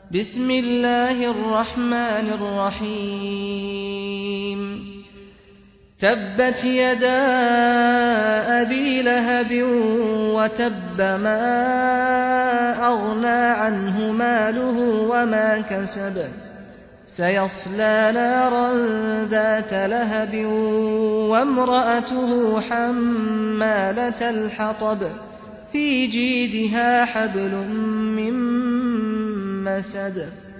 بسم الله الرحمن الرحيم تبت يدا أبي لهب وتب ما أغنى عنه ماله وما كسب سيصلى نارا ذات لهب وامرأته حمالة الحطب في جيدها حبل من مسد